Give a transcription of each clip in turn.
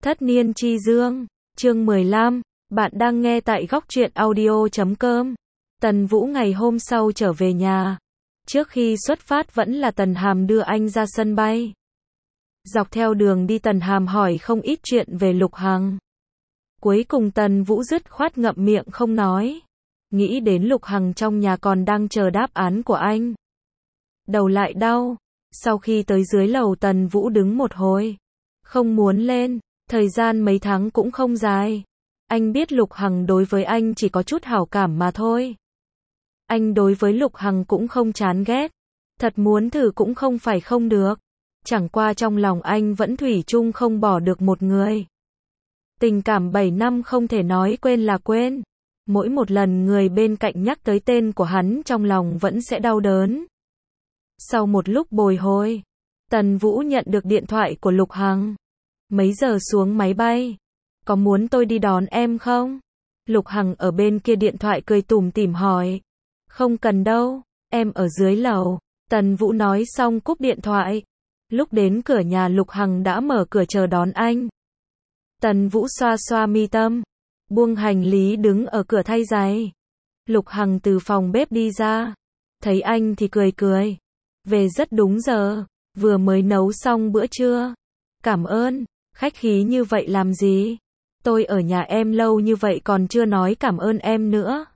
Thất niên chi dương, chương 15, bạn đang nghe tại góc truyện audio.com. Tần Vũ ngày hôm sau trở về nhà. Trước khi xuất phát vẫn là Tần Hàm đưa anh ra sân bay. Dọc theo đường đi Tần Hàm hỏi không ít chuyện về Lục Hằng. Cuối cùng Tần Vũ dứt khoát ngậm miệng không nói. Nghĩ đến Lục Hằng trong nhà còn đang chờ đáp án của anh. Đầu lại đau. Sau khi tới dưới lầu Tần Vũ đứng một hồi. Không muốn lên. Thời gian mấy tháng cũng không dài. Anh biết Lục Hằng đối với anh chỉ có chút hảo cảm mà thôi. Anh đối với Lục Hằng cũng không chán ghét. Thật muốn thử cũng không phải không được. Chẳng qua trong lòng anh vẫn thủy chung không bỏ được một người. Tình cảm 7 năm không thể nói quên là quên. Mỗi một lần người bên cạnh nhắc tới tên của hắn trong lòng vẫn sẽ đau đớn. Sau một lúc bồi hồi, Tần Vũ nhận được điện thoại của Lục Hằng. Mấy giờ xuống máy bay? Có muốn tôi đi đón em không? Lục Hằng ở bên kia điện thoại cười tủm tỉm hỏi. Không cần đâu, em ở dưới lầu. Tần Vũ nói xong cúp điện thoại. Lúc đến cửa nhà Lục Hằng đã mở cửa chờ đón anh. Tần Vũ xoa xoa mi tâm, buông hành lý đứng ở cửa thay giày. Lục Hằng từ phòng bếp đi ra. Thấy anh thì cười cười. Về rất đúng giờ, vừa mới nấu xong bữa trưa. Cảm ơn, khách khí như vậy làm gì? Tôi ở nhà em lâu như vậy còn chưa nói cảm ơn em nữa.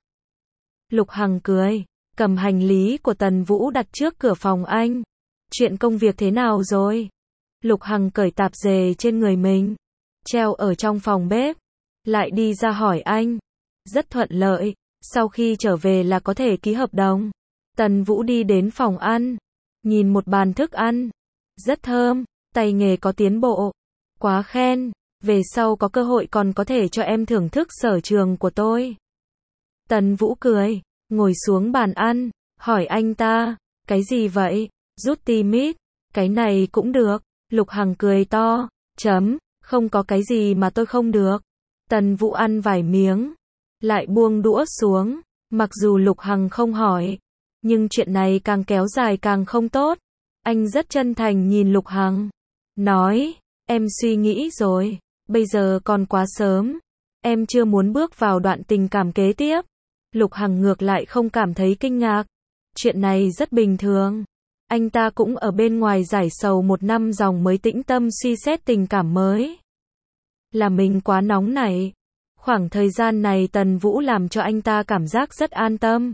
Lục Hằng cười, cầm hành lý của Tần Vũ đặt trước cửa phòng anh. Chuyện công việc thế nào rồi? Lục Hằng cởi tạp dề trên người mình, treo ở trong phòng bếp, lại đi ra hỏi anh. Rất thuận lợi, sau khi trở về là có thể ký hợp đồng. Tần Vũ đi đến phòng ăn, nhìn một bàn thức ăn, rất thơm, tay nghề có tiến bộ, quá khen, về sau có cơ hội còn có thể cho em thưởng thức sở trường của tôi. Tần Vũ cười, ngồi xuống bàn ăn, hỏi anh ta, cái gì vậy? Rút ti mít, cái này cũng được. Lục Hằng cười to, không có cái gì mà tôi không được. Tần Vũ ăn vài miếng, lại buông đũa xuống, mặc dù Lục Hằng không hỏi, nhưng chuyện này càng kéo dài càng không tốt. Anh rất chân thành nhìn Lục Hằng, nói, em suy nghĩ rồi, bây giờ còn quá sớm, em chưa muốn bước vào đoạn tình cảm kế tiếp. Lục Hằng ngược lại không cảm thấy kinh ngạc, chuyện này rất bình thường. Anh ta cũng ở bên ngoài giải sầu một năm dòng mới tĩnh tâm suy xét tình cảm mới. Là mình quá nóng nảy. Khoảng thời gian này Tần Vũ làm cho anh ta cảm giác rất an tâm.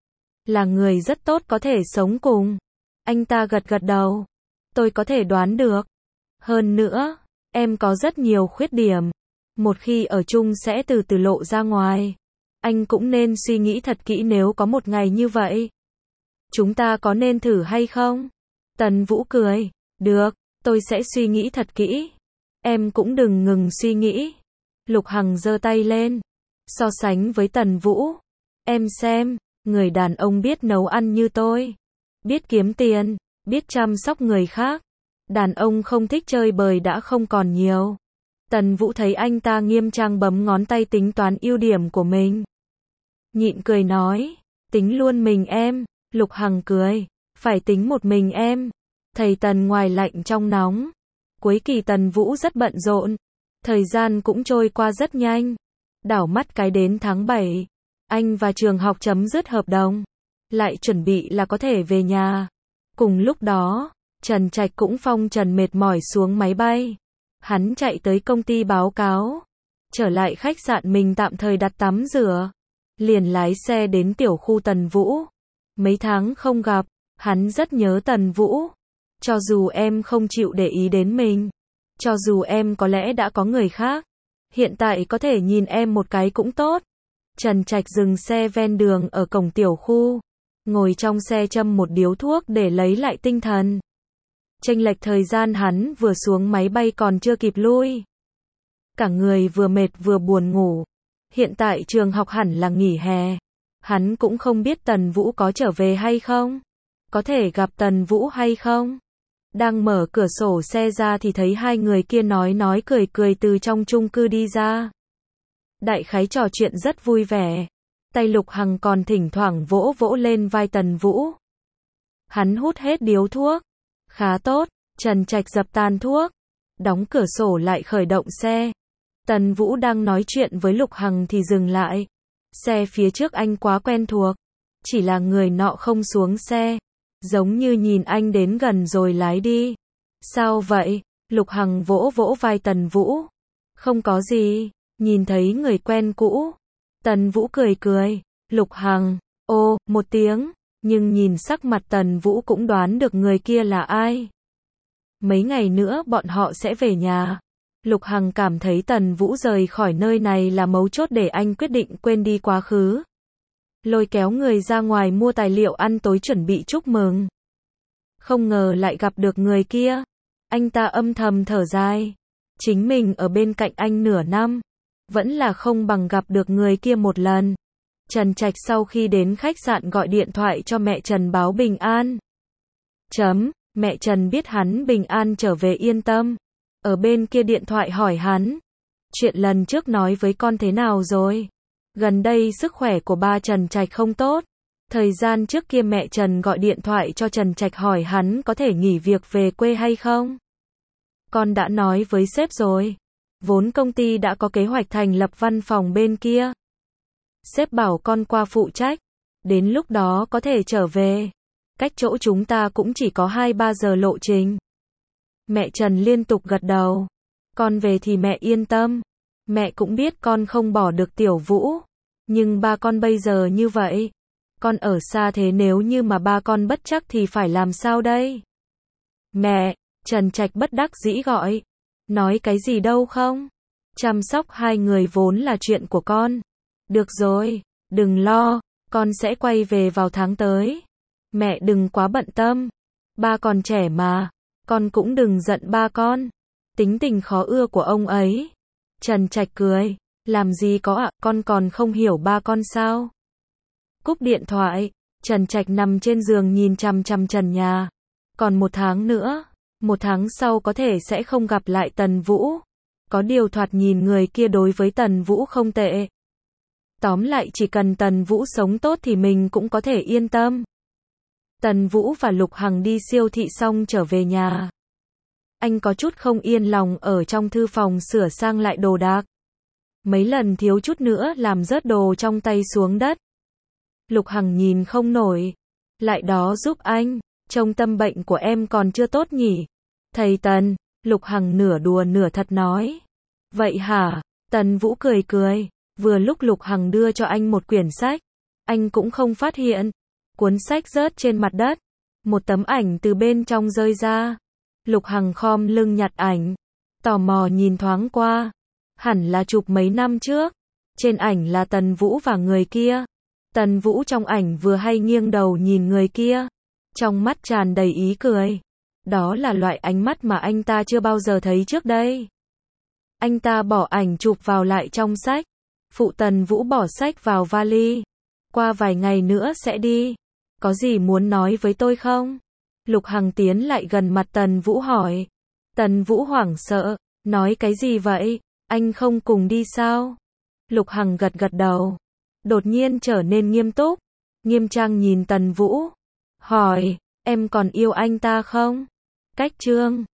Là người rất tốt có thể sống cùng. Anh ta gật gật đầu. Tôi có thể đoán được. Hơn nữa, em có rất nhiều khuyết điểm. Một khi ở chung sẽ từ từ lộ ra ngoài. Anh cũng nên suy nghĩ thật kỹ nếu có một ngày như vậy. Chúng ta có nên thử hay không? Tần Vũ cười. Được, tôi sẽ suy nghĩ thật kỹ. Em cũng đừng ngừng suy nghĩ. Lục Hằng giơ tay lên, so sánh với Tần Vũ. Em xem, người đàn ông biết nấu ăn như tôi, biết kiếm tiền, biết chăm sóc người khác. Đàn ông không thích chơi bời đã không còn nhiều. Tần Vũ thấy anh ta nghiêm trang bấm ngón tay tính toán ưu điểm của mình. Nhịn cười nói, tính luôn mình em. Lục Hằng cười, phải tính một mình em. Thầy Tần ngoài lạnh trong nóng. Cuối kỳ Tần Vũ rất bận rộn. Thời gian cũng trôi qua rất nhanh. Đảo mắt cái đến tháng 7. Anh và trường học chấm dứt hợp đồng. Lại chuẩn bị là có thể về nhà. Cùng lúc đó, Trần Trạch cũng phong trần mệt mỏi xuống máy bay. Hắn chạy tới công ty báo cáo. Trở lại khách sạn mình tạm thời đặt tắm rửa. Liền lái xe đến tiểu khu Tần Vũ. Mấy tháng không gặp, hắn rất nhớ Tần Vũ. Cho dù em không chịu để ý đến mình, cho dù em có lẽ đã có người khác, hiện tại có thể nhìn em một cái cũng tốt. Trần Trạch dừng xe ven đường ở cổng tiểu khu, ngồi trong xe châm một điếu thuốc để lấy lại tinh thần. Chênh lệch thời gian hắn vừa xuống máy bay còn chưa kịp lui. Cả người vừa mệt vừa buồn ngủ. Hiện tại trường học hẳn là nghỉ hè. Hắn cũng không biết Tần Vũ có trở về hay không, có thể gặp Tần Vũ hay không. Đang mở cửa sổ xe ra thì thấy hai người kia nói cười cười từ trong chung cư đi ra. Đại khái trò chuyện rất vui vẻ. Tay Lục Hằng còn thỉnh thoảng vỗ vỗ lên vai Tần Vũ. Hắn hút hết điếu thuốc. Khá tốt. Trần Trạch dập tàn thuốc. đóng cửa sổ lại khởi động xe. Tần Vũ đang nói chuyện với Lục Hằng thì dừng lại. Xe phía trước anh quá quen thuộc. Chỉ là người nọ không xuống xe. Giống như nhìn anh đến gần rồi lái đi. Sao vậy? Lục Hằng vỗ vỗ vai Tần Vũ. Không có gì, nhìn thấy người quen cũ. Tần Vũ cười cười. Lục Hằng, ô, một tiếng. Nhưng nhìn sắc mặt Tần Vũ cũng đoán được người kia là ai. Mấy ngày nữa bọn họ sẽ về nhà. Lục Hằng cảm thấy Tần Vũ rời khỏi nơi này là mấu chốt để anh quyết định quên đi quá khứ. Lôi kéo người ra ngoài mua tài liệu ăn tối chuẩn bị chúc mừng. Không ngờ lại gặp được người kia. Anh ta âm thầm thở dài. Chính mình ở bên cạnh anh nửa năm. Vẫn là không bằng gặp được người kia một lần. Trần Trạch sau khi đến khách sạn gọi điện thoại cho mẹ Trần báo bình an. Mẹ Trần biết hắn bình an trở về yên tâm. Ở bên kia điện thoại hỏi hắn. Chuyện lần trước nói với con thế nào rồi? Gần đây sức khỏe của ba Trần Trạch không tốt. Thời gian trước kia mẹ Trần gọi điện thoại cho Trần Trạch hỏi hắn có thể nghỉ việc về quê hay không? Con đã nói với sếp rồi. Vốn công ty đã có kế hoạch thành lập văn phòng bên kia. Sếp bảo con qua phụ trách. Đến lúc đó có thể trở về. Cách chỗ chúng ta cũng chỉ có 2-3 giờ lộ trình. Mẹ Trần liên tục gật đầu. Con về thì mẹ yên tâm. Mẹ cũng biết con không bỏ được Tiểu Vũ. Nhưng ba con bây giờ như vậy. Con ở xa thế nếu như mà ba con bất trắc thì phải làm sao đây? Mẹ, Trần Trạch bất đắc dĩ gọi. Nói cái gì đâu không? Chăm sóc hai người vốn là chuyện của con. Được rồi, đừng lo, con sẽ quay về vào tháng tới. Mẹ đừng quá bận tâm. Ba còn trẻ mà, con cũng đừng giận ba con. Tính tình khó ưa của ông ấy. Trần Trạch cười, làm gì có ạ, con còn không hiểu ba con sao? Cúp điện thoại, Trần Trạch nằm trên giường nhìn chằm chằm trần nhà. Còn 1 tháng nữa, 1 tháng sau có thể sẽ không gặp lại Tần Vũ. Có điều thoạt nhìn người kia đối với Tần Vũ không tệ. Tóm lại chỉ cần Tần Vũ sống tốt thì mình cũng có thể yên tâm. Tần Vũ và Lục Hằng đi siêu thị xong trở về nhà. Anh có chút không yên lòng ở trong thư phòng sửa sang lại đồ đạc. Mấy lần thiếu chút nữa làm rớt đồ trong tay xuống đất. Lục Hằng nhìn không nổi. Lại đó giúp anh, trông tâm bệnh của em còn chưa tốt nhỉ? Thầy Tần, Lục Hằng nửa đùa nửa thật nói. Vậy hả? Tần Vũ cười cười. Vừa lúc Lục Hằng đưa cho anh một quyển sách. Anh cũng không phát hiện. Cuốn sách rớt trên mặt đất. Một tấm ảnh từ bên trong rơi ra. Lục Hằng khom lưng nhặt ảnh. Tò mò nhìn thoáng qua. Hẳn là chụp mấy năm trước. Trên ảnh là Tần Vũ và người kia. Tần Vũ trong ảnh vừa hay nghiêng đầu nhìn người kia. Trong mắt tràn đầy ý cười. Đó là loại ánh mắt mà anh ta chưa bao giờ thấy trước đây. Anh ta bỏ ảnh chụp vào lại trong sách. Phụ Tần Vũ bỏ sách vào vali. Qua vài ngày nữa sẽ đi. Có gì muốn nói với tôi không? Lục Hằng tiến lại gần mặt Tần Vũ hỏi. Tần Vũ hoảng sợ. Nói cái gì vậy? Anh không cùng đi sao? Lục Hằng gật gật đầu. Đột nhiên trở nên nghiêm túc. Nghiêm trang nhìn Tần Vũ. Hỏi, em còn yêu anh ta không? Cách chương